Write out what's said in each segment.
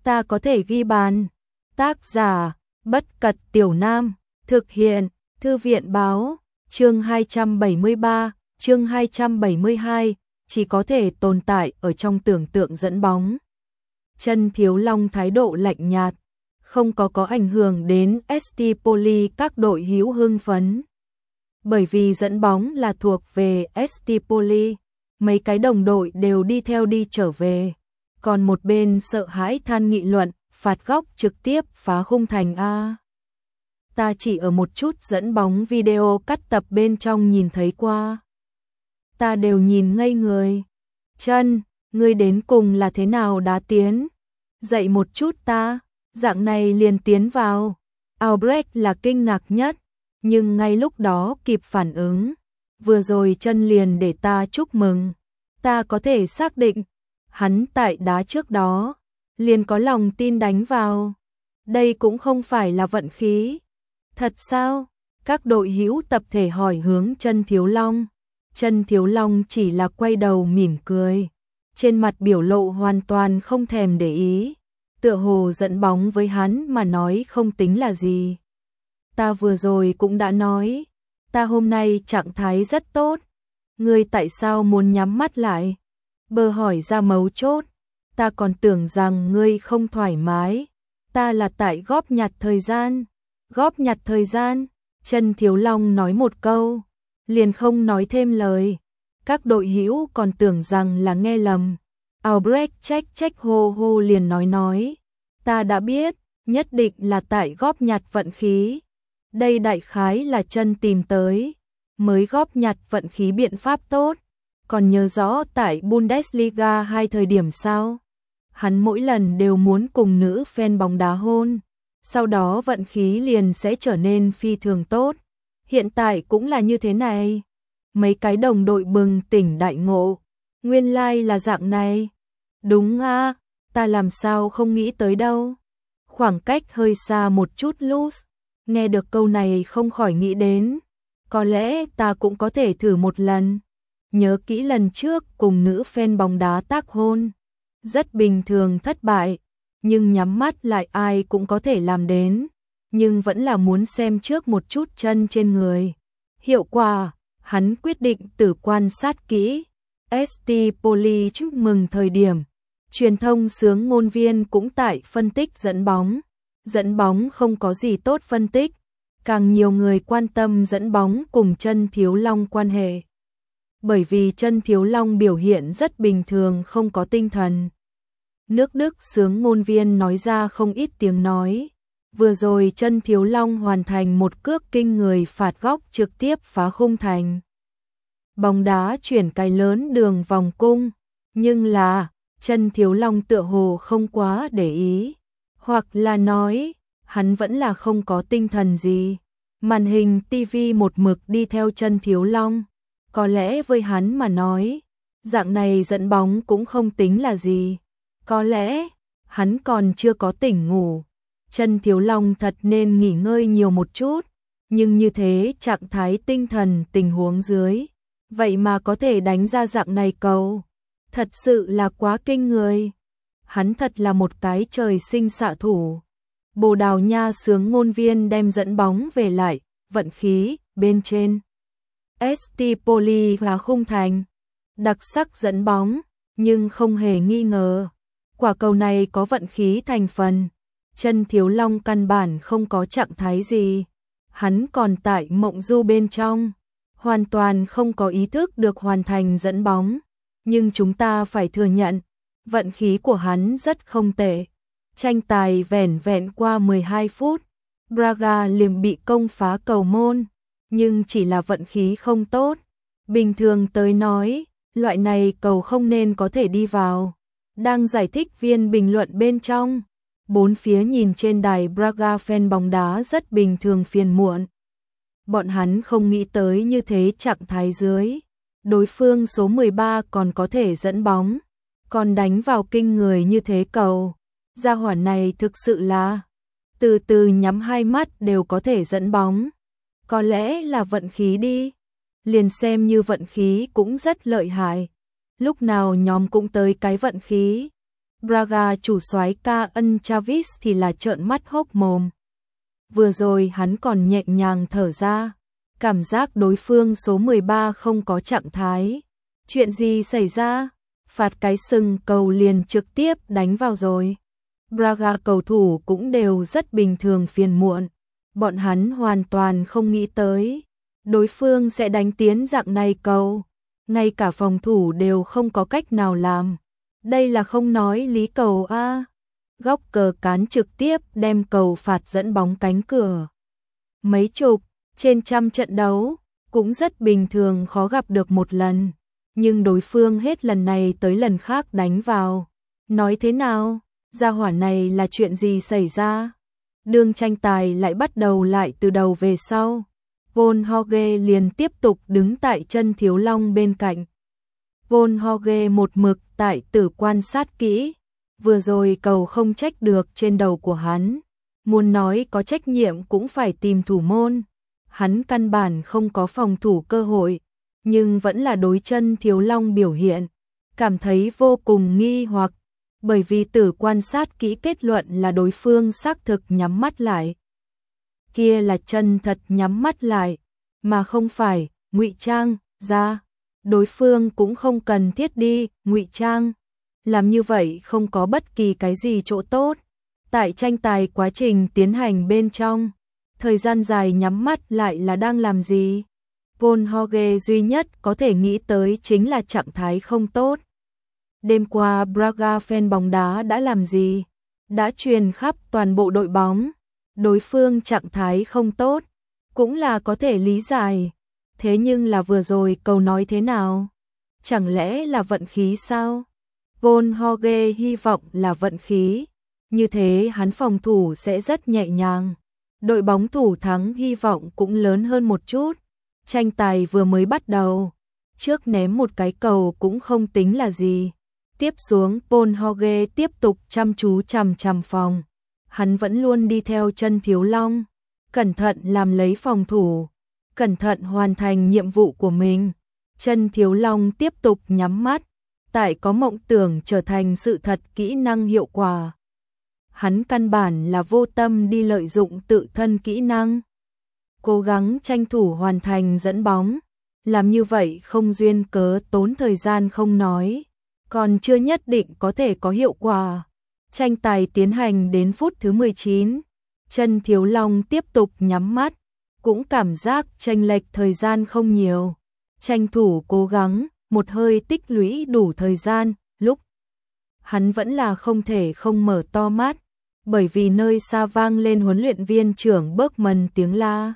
ta có thể ghi bàn. Tác giả, Bất Cật Tiểu Nam, thực hiện, Thư viện Báo, chương 273, chương 272, chỉ có thể tồn tại ở trong tưởng tượng dẫn bóng. Chân Thiếu Long thái độ lạnh nhạt, không có ảnh hưởng đến ST Poly các đội hữu hưng phấn. Bởi vì dẫn bóng là thuộc về ST Poly, mấy cái đồng đội đều đi theo đi trở về. Còn một bên sợ hãi than nghị luận, phạt góc trực tiếp phá khung thành A. Ta chỉ ở một chút dẫn bóng video cắt tập bên trong nhìn thấy qua. Ta đều nhìn ngây người. Chân, ngươi đến cùng là thế nào đá tiến? Dậy một chút ta, dạng này liền tiến vào. Albrecht là kinh ngạc nhất, nhưng ngay lúc đó kịp phản ứng. Vừa rồi chân liền để ta chúc mừng. Ta có thể xác định, hắn tại đá trước đó, liền có lòng tin đánh vào. Đây cũng không phải là vận khí. Thật sao? Các đội hữu tập thể hỏi hướng Chân Thiếu Long. Chân Thiếu Long chỉ là quay đầu mỉm cười. Trên mặt biểu lộ hoàn toàn không thèm để ý. Tựa hồ dẫn bóng với hắn mà nói không tính là gì. Ta vừa rồi cũng đã nói, ta hôm nay trạng thái rất tốt. Ngươi tại sao muốn nhắm mắt lại? Bơ hỏi ra mấu chốt. Ta còn tưởng rằng ngươi không thoải mái. Ta là tại góp nhặt thời gian. Góp nhặt thời gian. Chân Thiếu Long nói một câu, liền không nói thêm lời. Các đội hữu còn tưởng rằng là nghe lầm. Albrecht trách hô hô liền nói. Ta đã biết, nhất định là tại góp nhặt vận khí. Đây đại khái là Chân tìm tới, mới góp nhặt vận khí biện pháp tốt. Còn nhớ rõ tại Bundesliga 2 thời điểm sao? Hắn mỗi lần đều muốn cùng nữ fan bóng đá hôn, sau đó vận khí liền sẽ trở nên phi thường tốt. Hiện tại cũng là như thế này. Mấy cái đồng đội bừng tỉnh đại ngộ, nguyên lai là dạng này. Đúng a, ta làm sao không nghĩ tới đâu. Khoảng cách hơi xa một chút loose, nghe được câu này không khỏi nghĩ đến, có lẽ ta cũng có thể thử một lần. Nhớ kỹ lần trước cùng nữ fan bóng đá tác hôn, rất bình thường thất bại, nhưng nhắm mắt lại ai cũng có thể làm đến, nhưng vẫn là muốn xem trước một chút chân trên người. Hiệu quả, hắn quyết định tự quan sát kỹ. ST Poly chúc mừng thời điểm, truyền thông xướng ngôn viên cũng tại phân tích dẫn bóng. Dẫn bóng không có gì tốt phân tích, càng nhiều người quan tâm dẫn bóng cùng Chân Thiếu Long quan hệ. Bởi vì Chân Thiếu Long biểu hiện rất bình thường, không có tinh thần. Nước Đức xướng ngôn viên nói ra không ít tiếng nói. Vừa rồi Chân Thiếu Long hoàn thành một cước kinh người phạt góc trực tiếp phá khung thành. Bóng đá chuyển cái lớn đường vòng cung, nhưng là Chân Thiếu Long tựa hồ không quá để ý, hoặc là nói hắn vẫn là không có tinh thần gì. Màn hình TV một mực đi theo Chân Thiếu Long. Có lẽ với hắn mà nói, dạng này dẫn bóng cũng không tính là gì. Có lẽ hắn còn chưa có tỉnh ngủ. Chân Thiếu Long thật nên nghỉ ngơi nhiều một chút, nhưng như thế trạng thái tinh thần tình huống dưới, vậy mà có thể đánh ra dạng này cầu, thật sự là quá kinh người. Hắn thật là một cái trời sinh xạ thủ. Bồ Đào Nha xướng ngôn viên đem dẫn bóng về lại, vận khí bên trên. ST Poly và khung thành, đặc sắc dẫn bóng, nhưng không hề nghi ngờ, quả cầu này có vận khí thành phần. Chân Thiếu Long căn bản không có trạng thái gì, hắn còn tại mộng du bên trong, hoàn toàn không có ý thức được hoàn thành dẫn bóng. Nhưng chúng ta phải thừa nhận, vận khí của hắn rất không tệ. Tranh tài vẻn vẹn qua 12 phút, Braga liền bị công phá cầu môn, nhưng chỉ là vận khí không tốt. Bình thường tới nói, loại này cầu không nên có thể đi vào. Đang giải thích viên bình luận bên trong, bốn phía nhìn trên đài Braga fan bóng đá rất bình thường phiền muộn. Bọn hắn không nghĩ tới như thế trạng thái dưới, đối phương số 13 còn có thể dẫn bóng, còn đánh vào kinh người như thế cầu. Gia hỏa này thực sự là từ từ nhắm hai mắt đều có thể dẫn bóng. Có lẽ là vận khí đi, liền xem như vận khí cũng rất lợi hại. Lúc nào nhóm cũng tới cái vận khí. Braga chủ soái Kaan Chavis thì là trợn mắt hốc mồm. Vừa rồi hắn còn nhẹ nhàng thở ra, cảm giác đối phương số 13 không có trạng thái. Chuyện gì xảy ra? Phạt cái sừng cầu liền trực tiếp đánh vào rồi. Braga cầu thủ cũng đều rất bình thường phiền muộn. Bọn hắn hoàn toàn không nghĩ tới đối phương sẽ đánh tiến dạng này cầu. Ngay cả phòng thủ đều không có cách nào làm. Đây là không nói lý cầu a. Góc cờ cán trực tiếp đem cầu phạt dẫn bóng cánh cửa. Mấy chục, trên trăm trận đấu, cũng rất bình thường khó gặp được một lần. Nhưng đối phương hết lần này tới lần khác đánh vào. Nói thế nào? Gia hỏa này là chuyện gì xảy ra? Đường tranh tài lại bắt đầu lại từ đầu về sau. Von Hogge liền tiếp tục đứng tại chân Thiếu Long bên cạnh. Von Hogge một mực tại tử quan sát kỹ. Vừa rồi cầu không trách được trên đầu của hắn. Muốn nói có trách nhiệm cũng phải tìm thủ môn. Hắn căn bản không có phòng thủ cơ hội. Nhưng vẫn là đối chân Thiếu Long biểu hiện. Cảm thấy vô cùng nghi hoặc. Bởi vì tử quan sát kỹ kết luận là đối phương xác thực nhắm mắt lại. Kia là chân thật nhắm mắt lại. Mà không phải ngụy trang ra. Đối phương cũng không cần thiết đi ngụy trang. Làm như vậy không có bất kỳ cái gì chỗ tốt. Tại tranh tài quá trình tiến hành bên trong, thời gian dài nhắm mắt lại là đang làm gì? Von Hogge duy nhất có thể nghĩ tới chính là trạng thái không tốt. Đêm qua Braga fan bóng đá đã làm gì? Đã truyền khắp toàn bộ đội bóng. Đối phương trạng thái không tốt, cũng là có thể lý giải. Thế nhưng là vừa rồi cầu nói thế nào? Chẳng lẽ là vận khí sao? Von Hogge hy vọng là vận khí. Như thế hắn phòng thủ sẽ rất nhẹ nhàng. Đội bóng thủ thắng hy vọng cũng lớn hơn một chút. Tranh tài vừa mới bắt đầu. Trước ném một cái cầu cũng không tính là gì. Tiếp xuống Von Hogge tiếp tục chăm chú chằm chằm phòng. Hắn vẫn luôn đi theo chân Thiếu Long. Cẩn thận làm lấy phòng thủ. Cẩn thận hoàn thành nhiệm vụ của mình. Chân Thiếu Long tiếp tục nhắm mắt. Tại có mộng tưởng trở thành sự thật kỹ năng hiệu quả. Hắn căn bản là vô tâm đi lợi dụng tự thân kỹ năng. Cố gắng tranh thủ hoàn thành dẫn bóng. Làm như vậy không duyên cớ tốn thời gian không nói. Còn chưa nhất định có thể có hiệu quả. Tranh tài tiến hành đến phút thứ 19. Chân Thiếu Long tiếp tục nhắm mắt. Cũng cảm giác chênh lệch thời gian không nhiều. Tranh thủ cố gắng, một hơi tích lũy đủ thời gian, lúc hắn vẫn là không thể không mở to mắt, bởi vì nơi xa vang lên huấn luyện viên trưởng Bergman tiếng la.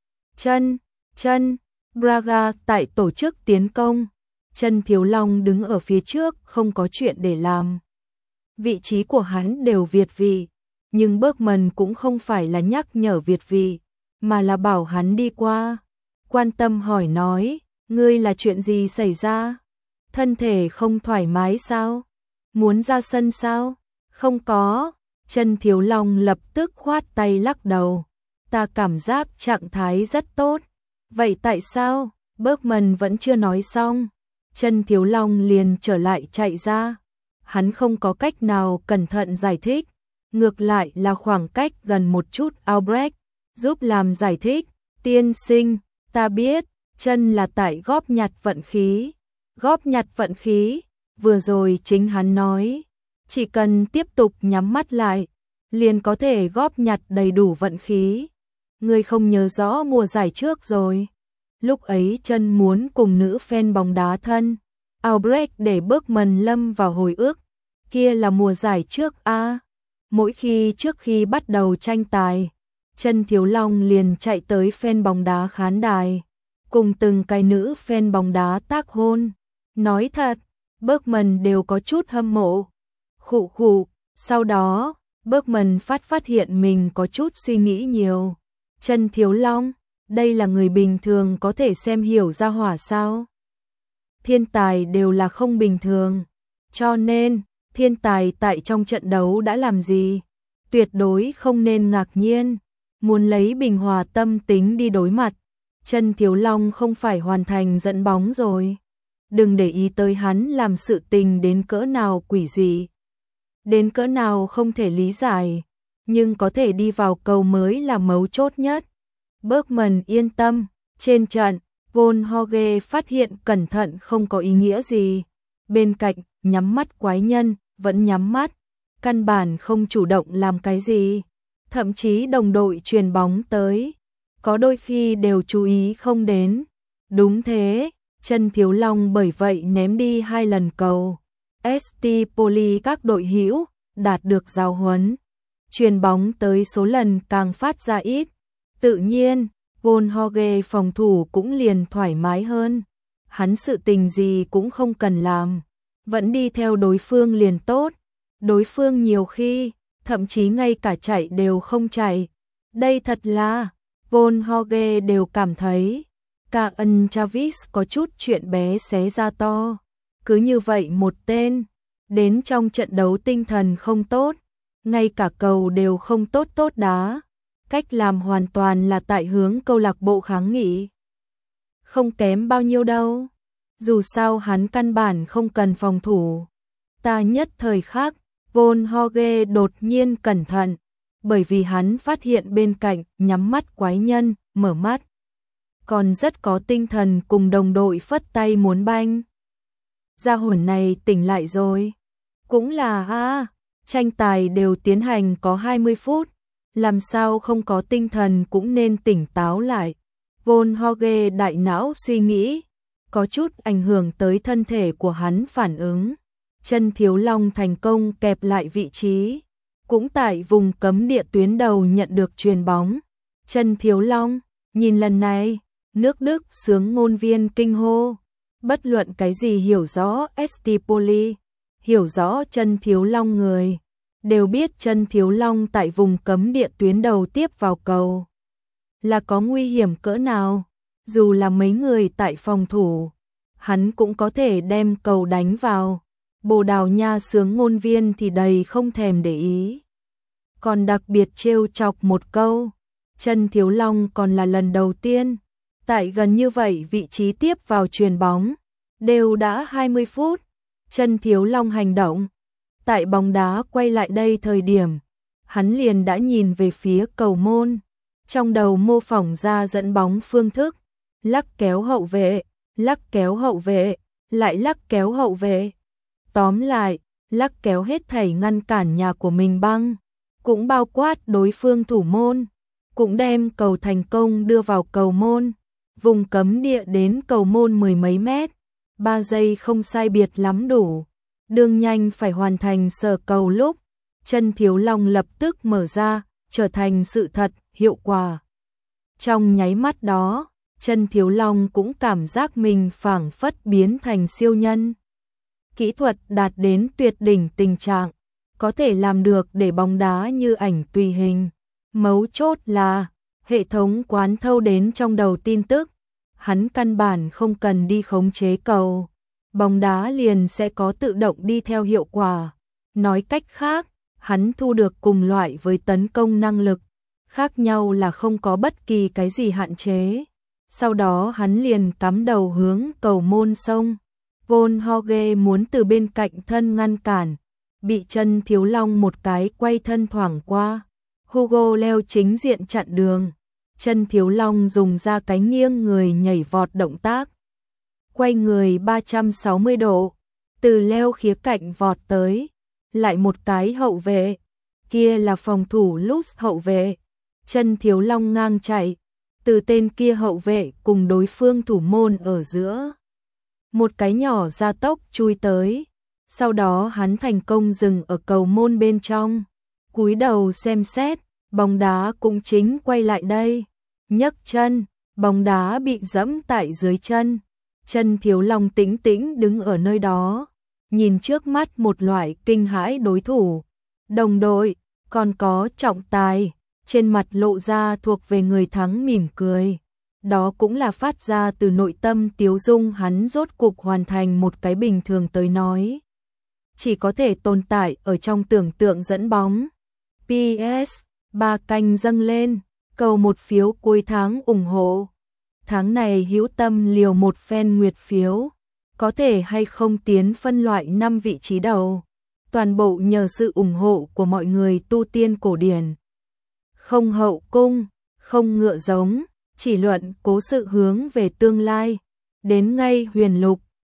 Chân, Braga tại tổ chức tiến công, chân Thiếu Long đứng ở phía trước không có chuyện để làm. Vị trí của hắn đều việt vị, nhưng Bergman cũng không phải là nhắc nhở việt vị, mà là bảo hắn đi qua. Quan tâm hỏi nói, ngươi là chuyện gì xảy ra? Thân thể không thoải mái sao? Muốn ra sân sao? Không có. Chân Thiếu Long lập tức khoát tay lắc đầu. Ta cảm giác trạng thái rất tốt. Vậy tại sao? Bergman vẫn chưa nói xong. Chân Thiếu Long liền trở lại chạy ra. Hắn không có cách nào cẩn thận giải thích. Ngược lại là khoảng cách gần một chút Albrecht giúp làm giải thích. Tiên sinh, ta biết, chân là tại góp nhặt vận khí. Góp nhặt vận khí, vừa rồi chính hắn nói. Chỉ cần tiếp tục nhắm mắt lại, liền có thể góp nhặt đầy đủ vận khí. Ngươi không nhớ rõ mùa giải trước rồi. Lúc ấy chân muốn cùng nữ fan bóng đá thân. Albrecht để Bergman lâm vào hồi ức. Kia là mùa giải trước a. Mỗi khi trước khi bắt đầu tranh tài, chân Thiếu Long liền chạy tới fan bóng đá khán đài. Cùng từng cái nữ fan bóng đá tác hôn. Nói thật, Bergman đều có chút hâm mộ. Khụ khụ, sau đó, Bergman phát hiện mình có chút suy nghĩ nhiều. Chân Thiếu Long, đây là người bình thường có thể xem hiểu ra hỏa sao? Thiên tài đều là không bình thường. Cho nên, thiên tài tại trong trận đấu đã làm gì? Tuyệt đối không nên ngạc nhiên. Muốn lấy bình hòa tâm tính đi đối mặt. Chân Thiếu Long không phải hoàn thành dẫn bóng rồi. Đừng để ý tới hắn làm sự tình đến cỡ nào quỷ dị. đến cỡ nào không thể lý giải, nhưng có thể đi vào cầu mới là mấu chốt nhất. Bergman yên tâm, trên trận, Von Hoge phát hiện cẩn thận không có ý nghĩa gì. Bên cạnh, nhắm mắt quái nhân, vẫn nhắm mắt, căn bản không chủ động làm cái gì. Thậm chí đồng đội chuyền bóng tới, có đôi khi đều chú ý không đến. Đúng thế, Chân Thiếu Long bởi vậy ném đi 2 lần cầu. ST Poli các đội hữu đạt được giáo huấn, chuyền bóng tới số lần càng phát ra ít. Tự nhiên, Von Hoge phòng thủ cũng liền thoải mái hơn. Hắn sự tình gì cũng không cần làm, vẫn đi theo đối phương liền tốt. Đối phương nhiều khi, thậm chí ngay cả chạy đều không chạy. Đây thật là, Von Hoge đều cảm thấy, cả ân Travis có chút chuyện bé xé ra to. Cứ như vậy một tên, đến trong trận đấu tinh thần không tốt, ngay cả cầu đều không tốt đá. Cách làm hoàn toàn là tại hướng câu lạc bộ kháng nghị. Không kém bao nhiêu đâu, dù sao hắn căn bản không cần phòng thủ. Ta nhất thời khác, Von Hoge đột nhiên cẩn thận, bởi vì hắn phát hiện bên cạnh nhắm mắt quái nhân, mở mắt. Còn rất có tinh thần cùng đồng đội phất tay muốn banh. Gia hồn này tỉnh lại rồi. Cũng là tranh tài đều tiến hành có 20 phút, làm sao không có tinh thần cũng nên tỉnh táo lại. Von Hoge đại não suy nghĩ, có chút ảnh hưởng tới thân thể của hắn phản ứng. Chân Thiếu Long thành công kẹp lại vị trí, cũng tại vùng cấm địa tuyến đầu nhận được chuyền bóng. Chân Thiếu Long, nhìn lần này, nước Đức sướng ngôn viên kinh hô. Bất luận cái gì hiểu rõ ST Poli, hiểu rõ Chân Thiếu Long người, đều biết Chân Thiếu Long tại vùng cấm địa tuyến đầu tiếp vào cầu là có nguy hiểm cỡ nào. Dù là mấy người tại phòng thủ, hắn cũng có thể đem cầu đánh vào. Bồ Đào Nha sướng ngôn viên thì đầy không thèm để ý, còn đặc biệt trêu chọc một câu. Chân Thiếu Long còn là lần đầu tiên tại gần như vậy vị trí tiếp vào chuyền bóng. Đều đã 20 phút, Chân Thiếu Long hành động. Tại bóng đá quay lại đây thời điểm, hắn liền đã nhìn về phía cầu môn, trong đầu mô phỏng ra dẫn bóng phương thức, lắc kéo hậu vệ, lắc kéo hậu vệ, lại lắc kéo hậu vệ. Tóm lại, lắc kéo hết thảy ngăn cản nhà của mình băng, cũng bao quát đối phương thủ môn, cũng đem cầu thành công đưa vào cầu môn. Vùng cấm địa đến cầu môn 10 mấy mét, 3 giây không sai biệt lắm đủ. Đương nhanh phải hoàn thành sờ cầu lúc, Chân Thiếu Long lập tức mở ra, trở thành sự thật, hiệu quả. Trong nháy mắt đó, Chân Thiếu Long cũng cảm giác mình phảng phất biến thành siêu nhân. Kỹ thuật đạt đến tuyệt đỉnh tình trạng, có thể làm được để bóng đá như ảnh tùy hình. Mấu chốt là, hệ thống quán thâu đến trong đầu tin tức, hắn căn bản không cần đi khống chế cầu, bóng đá liền sẽ có tự động đi theo hiệu quả. Nói cách khác, hắn thu được cùng loại với tấn công năng lực, khác nhau là không có bất kỳ cái gì hạn chế. Sau đó hắn liền cắm đầu hướng cầu môn sông. Von Hoge muốn từ bên cạnh thân ngăn cản, bị Chân Thiếu Long một cái quay thân thoảng qua. Hugo leo chính diện chặn đường. Chân Thiếu Long dùng ra cái nghiêng người nhảy vọt động tác, quay người 360 độ, từ leo khía cạnh vọt tới, lại một cái hậu vệ, kia là phòng thủ lúc hậu vệ. Chân Thiếu Long ngang chạy, từ tên kia hậu vệ cùng đối phương thủ môn ở giữa. Một cái nhỏ gia tốc chui tới, sau đó hắn thành công dừng ở cầu môn bên trong, cúi đầu xem xét, bóng đá cũng chính quay lại đây. Nhấc chân, bóng đá bị dẫm tại dưới chân. Chân Thiếu Long tĩnh tĩnh đứng ở nơi đó, nhìn trước mắt một loại kinh hãi đối thủ, đồng đội, còn có trọng tài, trên mặt lộ ra thuộc về người thắng mỉm cười. Đó cũng là phát ra từ nội tâm tiếu dung hắn rốt cục hoàn thành một cái bình thường tới nói chỉ có thể tồn tại ở trong tưởng tượng dẫn bóng. PS, 3 canh dâng lên, cầu một phiếu cuối tháng ủng hộ. Tháng này hữu tâm liều một phen nguyệt phiếu, có thể hay không tiến phân loại 5 vị trí đầu. toàn bộ nhờ sự ủng hộ của mọi người tu tiên cổ điển. Không hậu cung, không ngựa giống, chỉ luận cố sự hướng về tương lai. Đến ngay huyền lục,